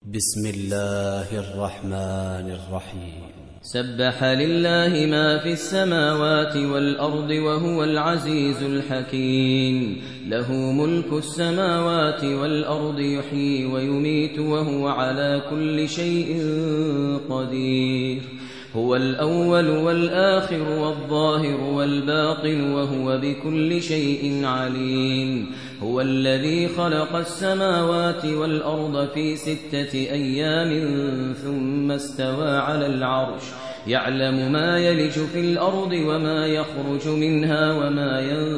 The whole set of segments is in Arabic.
بسم الله الرحمن الرحيم. سبح لله ما في السماوات والأرض وهو العزيز الحكيم. له ملك السماوات والأرض يحيي ويميت وهو على كل شيء قدير. هو الأول والآخر والظاهر والباطن وهو بكل شيء عليم. هو الذي خلق السماوات والأرض في 6 أيام ثم استوى على العرش يعلم ما يلج في الأرض وما يخرج منها وما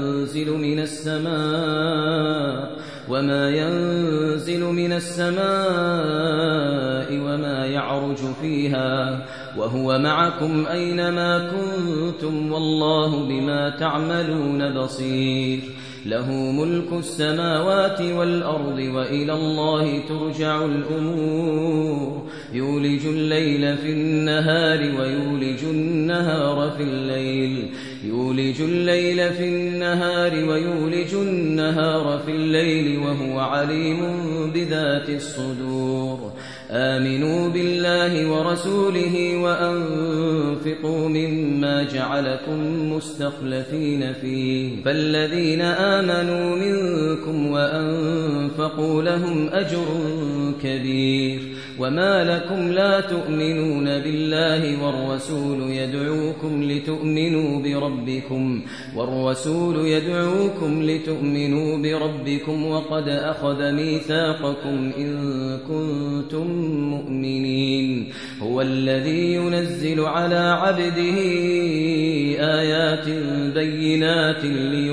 ينزل من السماء وما يعرج فيها وهو معكم أينما كنتم والله بما تعملون بصير. له ملك السماوات والأرض وإلى الله ترجع الأمور. يولج الليل في النهار ويولج النهار في الليل وهو عليم بذات الصدور. آمنوا بالله ورسوله وأنفقوا مما جعلكم مستخلفين فيه فالذين آمنوا منكم وأنفقوا لهم أجر كبير. وما لكم لا تؤمنون بالله والرسول يدعوكم لتؤمنوا بربكم وقد أخذ ميثاقكم إن كنتم مؤمنين. هو الذي ينزل على عبده آيات بينات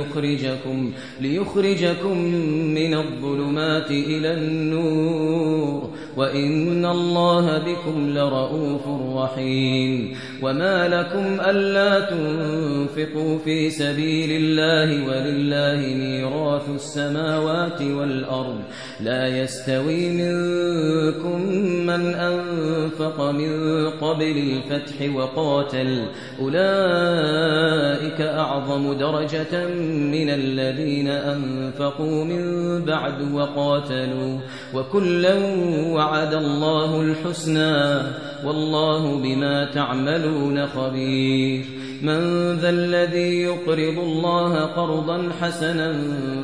ليخرجكم من الظلمات إلى النور وإن الله بكم لرؤوف رحيم. وما لكم ألا تنفقوا في سبيل الله ولله ميراث السماوات والأرض لا يستوي منكم من أنفق من قبل الفتح وقاتل أولئك أعظم درجة من الذين أنفقوا من بعد وقاتلوا وكلا وعد الله الحسنى والله بما تعملون خبير. من ذا الذي يقرض الله قرضا حسنا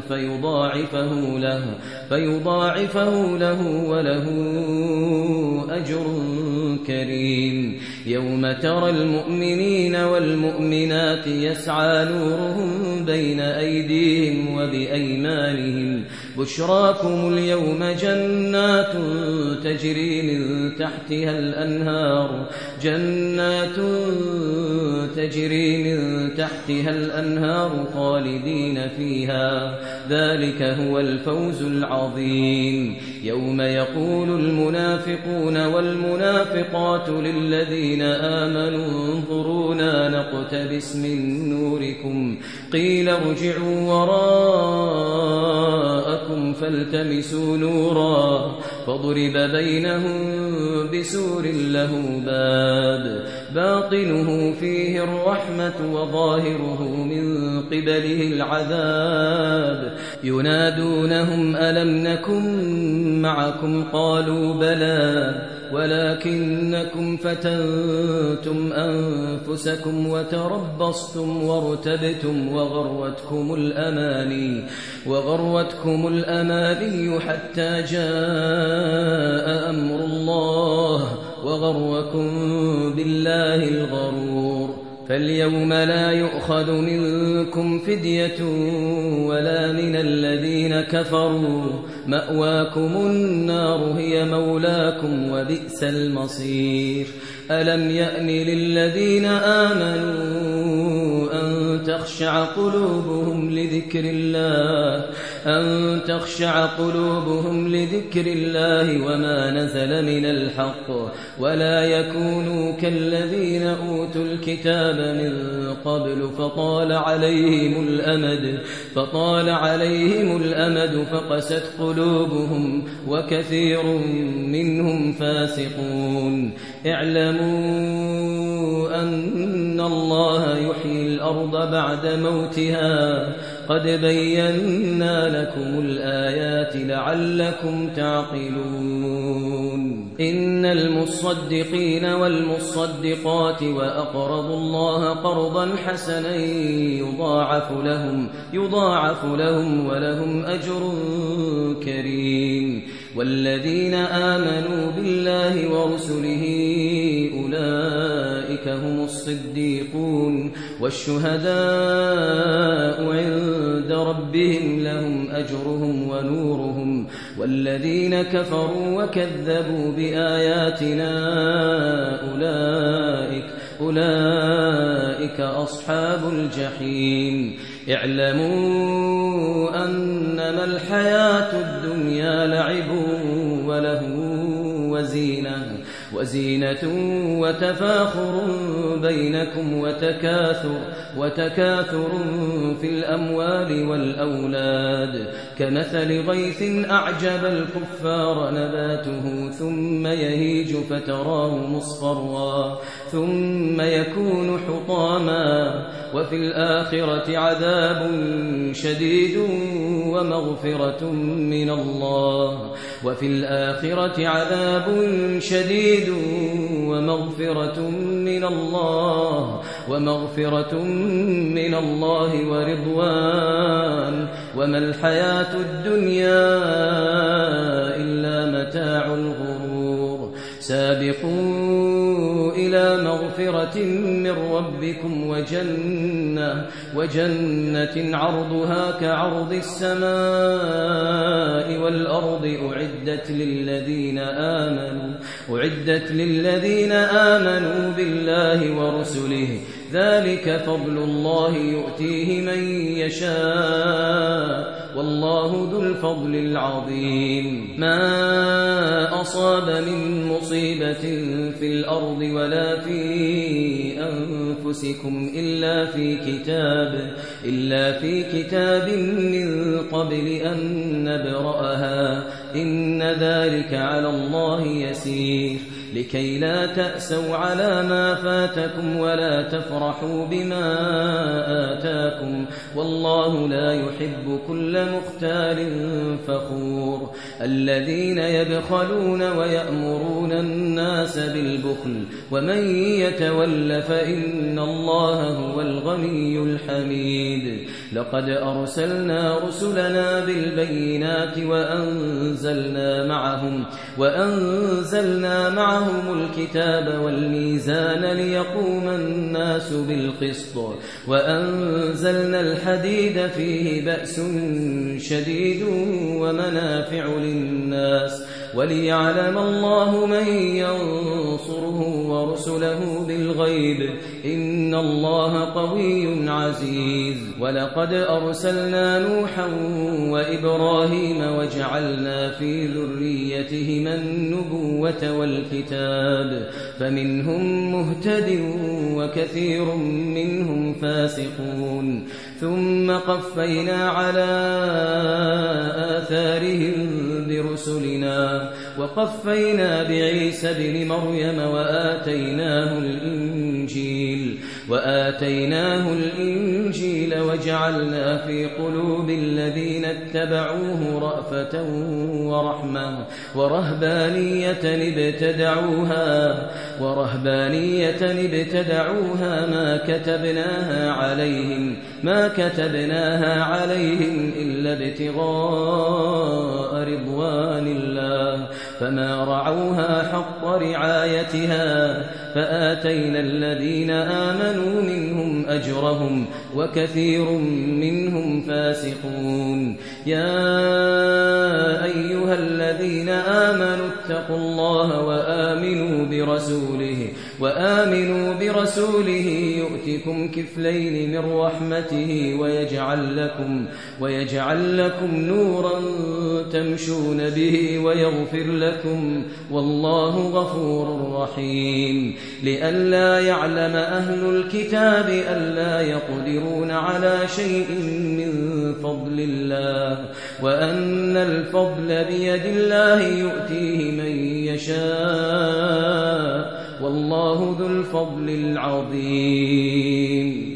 فيضاعفه له وله أجر كريم. يوم ترى المؤمنين والمؤمنات يسعى نورهم بين أيديهم وبأيمانهم بشراكم اليوم جنات تجري من تحتها الأنهار خالدين فيها ذلك هو الفوز العظيم. يوم يقول المنافقون والمنافقات للذين آمنوا انظرونا نقتبس من نوركم قيل ارجعوا وراءكم فالتمسوا نورا فضرب بينهم بسور له باب باطنه فيه الرحمة وظاهره من قبله العذاب. ينادونهم ألم نكن معكم قالوا بلى ولكنكم فتنتم أنفسكم وتربصتم وارتبتم وغرتكم الأماني حتى جاء أمر الله وغركم بالله الغرور. فاليوم لا يؤخذ منكم فدية ولا من الذين كفروا مأواكم النار هي مولاكم وبئس المصير. ألم يأن للذين آمنوا أن تخشع قلوبهم لذكر الله وما نزل من الحق ولا يكونوا كالذين أوتوا الكتاب من قبل فطال عليهم الأمد فقست قلوبهم وكثير منهم فاسقون. اعلموا أن الله يحيي الأرض بعد موتها قد بينا لكم الآيات لعلكم تعقلون إن المصدقين والمصدقات وأقرضوا الله قرضا حسنا يضاعف لهم ولهم أجر كريم والذين آمنوا بالله ورسله أولئك هم الصديقون والشهداء عند ربهم لهم أجرهم ونورهم والذين كفروا وكذبوا بآياتنا أولئك أصحاب الجحيم اعلموا أنما الحياة الدنيا لعب وله وزينة وتفاخر بينكم وتكاثر في الأموال والأولاد كمثل غيث أعجب الكفار نباته ثم يهيج فتراه مصفرا ثم يكون حطاما وفي الآخرة عذاب شديد ومغفرة من الله ورضوان وما الحياة الدنيا إلا متاع الغرور سابقوا إلى مغفرة من ربكم وجنة عرضها كعرض السماء والأرض أعدت للذين آمنوا بالله ورسله ذلك فضل الله يؤتيه من يشاء والله ذو الفضل العظيم ما أصاب من مصيبة في الأرض ولا في أنفسكم إلا في كتاب من قبل أن نبرأها إن ذلك على الله يسير لكي لا تأسوا على ما فاتكم ولا تفرحوا بما آتاكم والله لا يحب كل مختال فخور الذين يبخلون ويأمرون الناس بالبخل ومن يتول فإن الله هو الغني الحميد لقد أرسلنا رسلنا بالبينات وأنزلنا معهم الكتاب والميزان ليقوم الناس بالقسط وأنزلنا الحديد فيه بأس شديد ومنافع للناس وليعلم الله من ينصره ورسله بالغيب إن الله قوي عزيز ولقد أرسلنا نوحا وإبراهيم وجعلنا في ذريتهما النبوة والكتاب فمنهم مهتد وكثير منهم فاسقون ثم قفينا على آثارهم برسلنا وقفينا بعيسى ابن مريم وآتيناه الإنجيل وجعلنا في قلوب الذين اتبعوه رأفة ورحمة ورهبانية ابتدعوها ما كتبناها عليهم إلا ابتغاء رضوان الله فما رعوها حق رعايتها فآتينا الذين آمنوا منهم أجرهم وكثير منهم فاسقون يا أيها الذين آمنوا اتقوا الله وآمنوا برسوله يؤتكم كفلين من رحمته ويجعل لكم نورا تمشون به ويغفر لكم والله غفور رحيم لئلا يعلم أهل الكتاب ألا يقدرون على شيء من فضل الله وأن الفضل بيد الله يؤتيه من يشاء والله ذو الفضل العظيم